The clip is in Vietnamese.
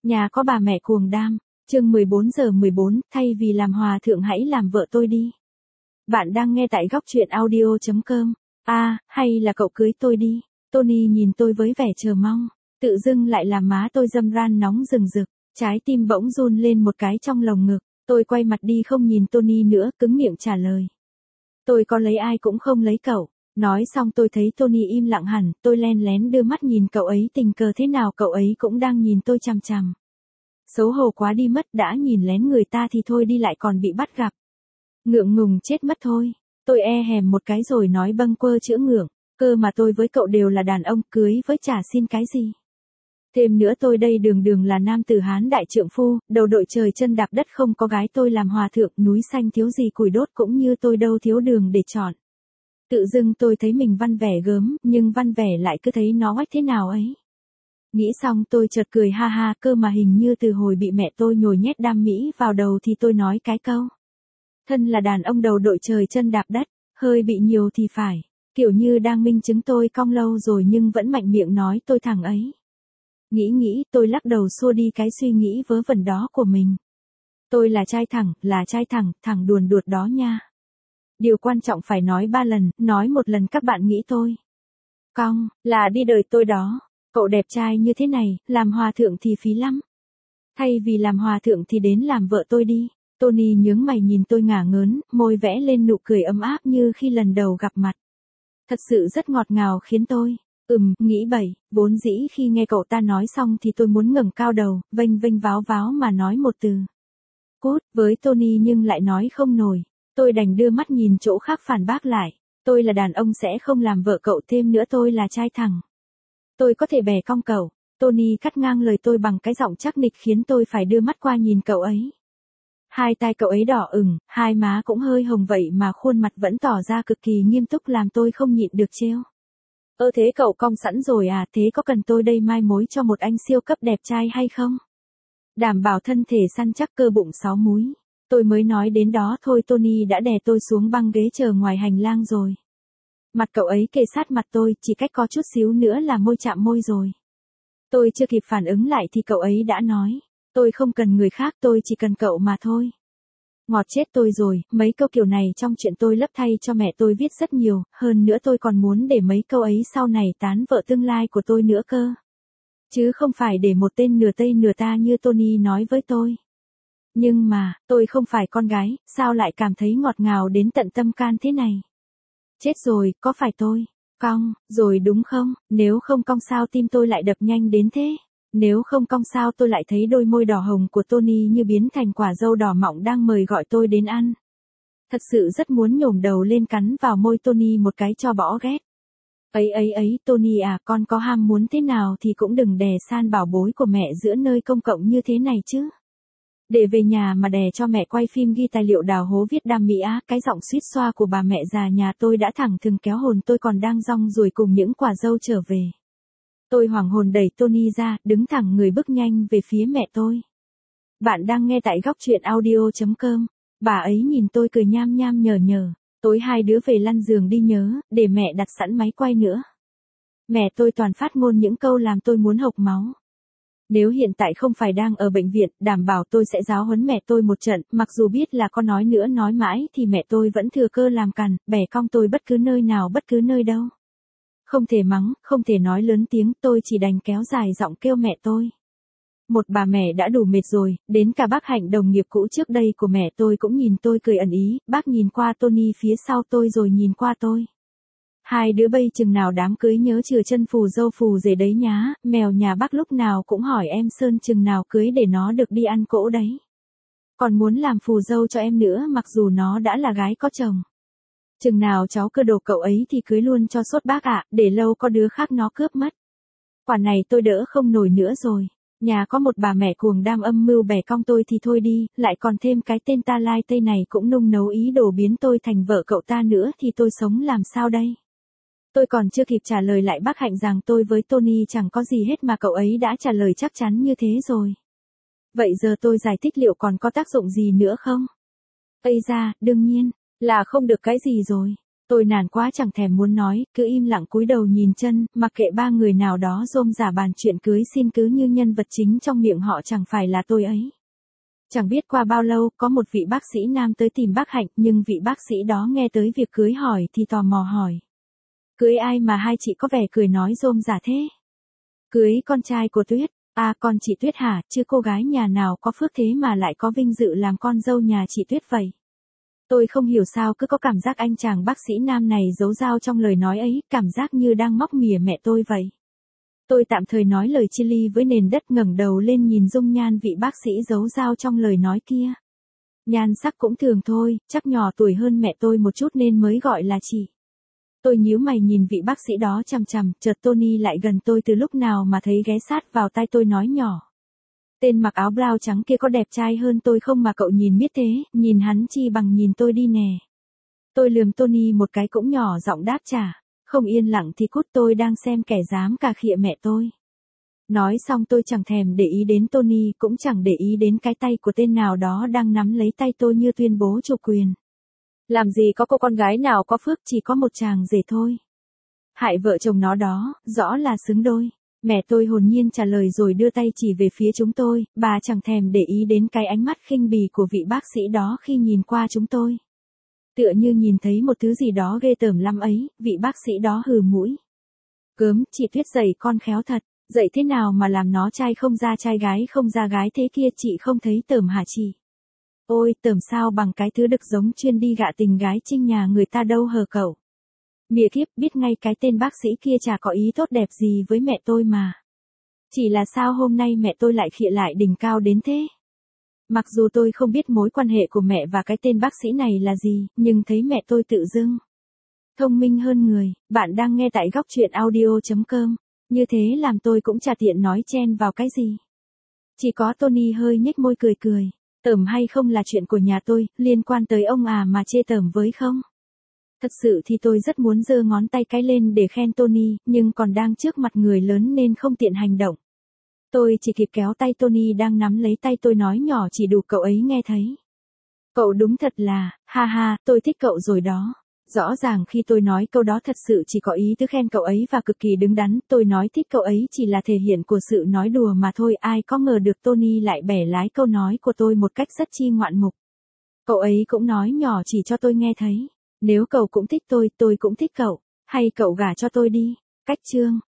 Nhà có bà mẹ cuồng đam. Chương 14:14, thay vì làm hòa thượng hãy làm vợ tôi đi. Bạn đang nghe tại góc truyện audio.com. Hay là cậu cưới tôi đi. Tony nhìn tôi với vẻ chờ mong. Tự dưng lại làm má tôi râm ran nóng rừng rực. Trái tim bỗng run lên một cái trong lồng ngực. Tôi quay mặt đi không nhìn Tony nữa, cứng miệng trả lời. Tôi có lấy ai cũng không lấy cậu. Nói xong tôi thấy Tony im lặng hẳn, tôi len lén đưa mắt nhìn cậu ấy, tình cờ thế nào cậu ấy cũng đang nhìn tôi chằm chằm. Xấu hổ quá đi mất, đã nhìn lén người ta thì thôi đi lại còn bị bắt gặp. Ngượng ngùng chết mất thôi. Tôi hèm một cái rồi nói bâng quơ chữa ngượng, cơ mà tôi với cậu đều là đàn ông, cưới với chả xin cái gì. Thêm nữa tôi đây đường đường là nam tử Hán đại trượng phu, đầu đội trời chân đạp đất, không có gái tôi làm hòa thượng, núi xanh thiếu gì củi đốt, cũng như tôi đâu thiếu đường để chọn. Tự dưng tôi thấy mình văn vẻ gớm, nhưng văn vẻ lại cứ thấy nó oách thế nào ấy. Nghĩ xong tôi chợt cười ha ha, cơ mà hình như từ hồi bị mẹ tôi nhồi nhét đam mỹ vào đầu thì tôi nói cái câu. Thân là đàn ông đầu đội trời chân đạp đất, hơi bị nhiều thì phải, kiểu như đang minh chứng tôi cong lâu rồi nhưng vẫn mạnh miệng nói tôi thẳng ấy. Nghĩ tôi lắc đầu xua đi cái suy nghĩ vớ vẩn đó của mình. Tôi là trai thẳng, thẳng đuồn đuột đó nha. Điều quan trọng phải nói 3 lần, nói một lần các bạn nghĩ tôi cong, là đi đời tôi đó. Cậu đẹp trai như thế này, làm hòa thượng thì phí lắm. Thay vì làm hòa thượng thì đến làm vợ tôi đi. Tony nhướng mày nhìn tôi ngả ngớn, môi vẽ lên nụ cười ấm áp như khi lần đầu gặp mặt. Thật sự rất ngọt ngào khiến tôi, nghĩ bậy, vốn dĩ khi nghe cậu ta nói xong thì tôi muốn ngẩng cao đầu, vênh vênh váo váo mà nói một từ. Cút, với Tony nhưng lại nói không nổi. Tôi đành đưa mắt nhìn chỗ khác phản bác lại. Tôi là đàn ông sẽ không làm vợ cậu, thêm nữa tôi là trai thẳng. Tôi có thể bẻ cong cậu. Tony cắt ngang lời tôi bằng cái giọng chắc nịch khiến tôi phải đưa mắt qua nhìn cậu ấy. Hai tai cậu ấy đỏ ửng, hai má cũng hơi hồng vậy mà khuôn mặt vẫn tỏ ra cực kỳ nghiêm túc làm tôi không nhịn được trêu. Thế cậu cong sẵn rồi à, thế có cần tôi đây mai mối cho một anh siêu cấp đẹp trai hay không? Đảm bảo thân thể săn chắc cơ bụng 6 múi. Tôi mới nói đến đó thôi Tony đã đè tôi xuống băng ghế chờ ngoài hành lang rồi. Mặt cậu ấy kề sát mặt tôi, chỉ cách có chút xíu nữa là môi chạm môi rồi. Tôi chưa kịp phản ứng lại thì cậu ấy đã nói. Tôi không cần người khác, tôi chỉ cần cậu mà thôi. Ngọt chết tôi rồi, mấy câu kiểu này trong chuyện tôi lấp thay cho mẹ tôi viết rất nhiều, hơn nữa tôi còn muốn để mấy câu ấy sau này tán vợ tương lai của tôi nữa cơ. Chứ không phải để một tên nửa Tây nửa ta như Tony nói với tôi. Nhưng mà, tôi không phải con gái, sao lại cảm thấy ngọt ngào đến tận tâm can thế này? Chết rồi, có phải tôi cong rồi đúng không? Nếu không cong sao tim tôi lại đập nhanh đến thế? Nếu không cong sao tôi lại thấy đôi môi đỏ hồng của Tony như biến thành quả dâu đỏ mọng đang mời gọi tôi đến ăn? Thật sự rất muốn nhổm đầu lên cắn vào môi Tony một cái cho bỏ ghét. Ấy, Tony à, con có ham muốn thế nào thì cũng đừng đè san bảo bối của mẹ giữa nơi công cộng như thế này chứ. Để về nhà mà đè cho mẹ quay phim ghi tài liệu đào hố viết đam mỹ á, cái giọng suýt xoa của bà mẹ già nhà tôi đã thẳng thừng kéo hồn tôi còn đang rong ruổi cùng những quả dâu trở về. Tôi hoảng hồn đẩy Tony ra, đứng thẳng người bước nhanh về phía mẹ tôi. Bạn đang nghe tại góc truyện audio.com. Bà ấy nhìn tôi cười nham nham nhở. Tối hai đứa về lăn giường đi nhớ, để mẹ đặt sẵn máy quay nữa. Mẹ tôi toàn phát ngôn những câu làm tôi muốn hộc máu. Nếu hiện tại không phải đang ở bệnh viện, đảm bảo tôi sẽ giáo huấn mẹ tôi một trận, mặc dù biết là có nói nữa nói mãi thì mẹ tôi vẫn thừa cơ làm cằn, bẻ cong tôi bất cứ nơi nào bất cứ nơi đâu. Không thể mắng, không thể nói lớn tiếng, tôi chỉ đành kéo dài giọng kêu mẹ tôi. Một bà mẹ đã đủ mệt rồi, đến cả bác Hạnh đồng nghiệp cũ trước đây của mẹ tôi cũng nhìn tôi cười ẩn ý, bác nhìn qua Tony phía sau tôi rồi nhìn qua tôi. Hai đứa bây chừng nào đám cưới nhớ chừa chân phù dâu phù rể đấy nhá, mèo nhà bác lúc nào cũng hỏi em Sơn chừng nào cưới để nó được đi ăn cỗ đấy. Còn muốn làm phù dâu cho em nữa mặc dù nó đã là gái có chồng. Chừng nào cháu cơ đồ cậu ấy thì cưới luôn cho sốt bác ạ, để lâu có đứa khác nó cướp mất. Quả này tôi đỡ không nổi nữa rồi. Nhà có một bà mẹ cuồng đam âm mưu bẻ cong tôi thì thôi đi, lại còn thêm cái tên ta lai tây này cũng nung nấu ý đồ biến tôi thành vợ cậu ta nữa thì tôi sống làm sao đây? Tôi còn chưa kịp trả lời lại bác Hạnh rằng tôi với Tony chẳng có gì hết mà cậu ấy đã trả lời chắc chắn như thế rồi. Vậy giờ tôi giải thích liệu còn có tác dụng gì nữa không? Ây da, đương nhiên là không được cái gì rồi. Tôi nản quá chẳng thèm muốn nói, cứ im lặng cúi đầu nhìn chân, mặc kệ ba người nào đó rôm rả bàn chuyện cưới xin cứ như nhân vật chính trong miệng họ chẳng phải là tôi ấy. Chẳng biết qua bao lâu, có một vị bác sĩ nam tới tìm bác Hạnh, nhưng vị bác sĩ đó nghe tới việc cưới hỏi thì tò mò hỏi. Cưới ai mà hai chị có vẻ cười nói rôm rả thế? Cưới con trai của Tuyết. À, con chị Tuyết hả, chứ cô gái nhà nào có phước thế mà lại có vinh dự làm con dâu nhà chị Tuyết vậy. Tôi không hiểu sao cứ có cảm giác anh chàng bác sĩ nam này giấu dao trong lời nói ấy, cảm giác như đang móc mỉa mẹ tôi vậy. Tôi tạm thời nói lời chia ly với nền đất, ngẩng đầu lên nhìn dung nhan vị bác sĩ giấu dao trong lời nói kia. Nhan sắc cũng thường thôi, chắc nhỏ tuổi hơn mẹ tôi một chút nên mới gọi là chị. Tôi nhíu mày nhìn vị bác sĩ đó chằm chằm, chợt Tony lại gần tôi từ lúc nào mà thấy ghé sát vào tai tôi nói nhỏ. Tên mặc áo blau trắng kia có đẹp trai hơn tôi không mà cậu nhìn biết thế, nhìn hắn chi bằng nhìn tôi đi nè. Tôi lườm Tony một cái cũng nhỏ giọng đáp trả, không yên lặng thì cút, tôi đang xem kẻ dám cà khịa mẹ tôi. Nói xong tôi chẳng thèm để ý đến Tony, cũng chẳng để ý đến cái tay của tên nào đó đang nắm lấy tay tôi như tuyên bố chủ quyền. Làm gì có cô con gái nào có phước, chỉ có một chàng rể thôi. Hại vợ chồng nó đó, rõ là xứng đôi. Mẹ tôi hồn nhiên trả lời rồi đưa tay chỉ về phía chúng tôi, bà chẳng thèm để ý đến cái ánh mắt khinh bỉ của vị bác sĩ đó khi nhìn qua chúng tôi. Tựa như nhìn thấy một thứ gì đó ghê tởm lắm ấy, vị bác sĩ đó hừ mũi. Gớm, chị Tuyết dạy con khéo thật, dạy thế nào mà làm nó trai không ra trai gái không ra gái thế kia, chị không thấy tởm hả chị? Ôi, tởm sao bằng cái thứ đực giống chuyên đi gạ tình gái trinh nhà người ta đâu hờ cậu. Mỉa kiếp, biết ngay cái tên bác sĩ kia chả có ý tốt đẹp gì với mẹ tôi mà. Chỉ là sao hôm nay mẹ tôi lại khịa lại đỉnh cao đến thế? Mặc dù tôi không biết mối quan hệ của mẹ và cái tên bác sĩ này là gì, nhưng thấy mẹ tôi tự dưng thông minh hơn người. Bạn đang nghe tại góc truyện audio.com. Như thế làm tôi cũng chả tiện nói chen vào cái gì. Chỉ có Tony hơi nhếch môi cười cười. Tởm hay không là chuyện của nhà tôi, liên quan tới ông à mà chê tởm với không? Thật sự thì tôi rất muốn giơ ngón tay cái lên để khen Tony, nhưng còn đang trước mặt người lớn nên không tiện hành động. Tôi chỉ kịp kéo tay Tony đang nắm lấy tay tôi nói nhỏ chỉ đủ cậu ấy nghe thấy. Cậu đúng thật là, ha ha, tôi thích cậu rồi đó. Rõ ràng khi tôi nói câu đó thật sự chỉ có ý tứ khen cậu ấy và cực kỳ đứng đắn, tôi nói thích cậu ấy chỉ là thể hiện của sự nói đùa mà thôi, ai có ngờ được Tony lại bẻ lái câu nói của tôi một cách rất chi ngoạn mục. Cậu ấy cũng nói nhỏ chỉ cho tôi nghe thấy, nếu cậu cũng thích tôi cũng thích cậu, hay cậu gả cho tôi đi. Cách chương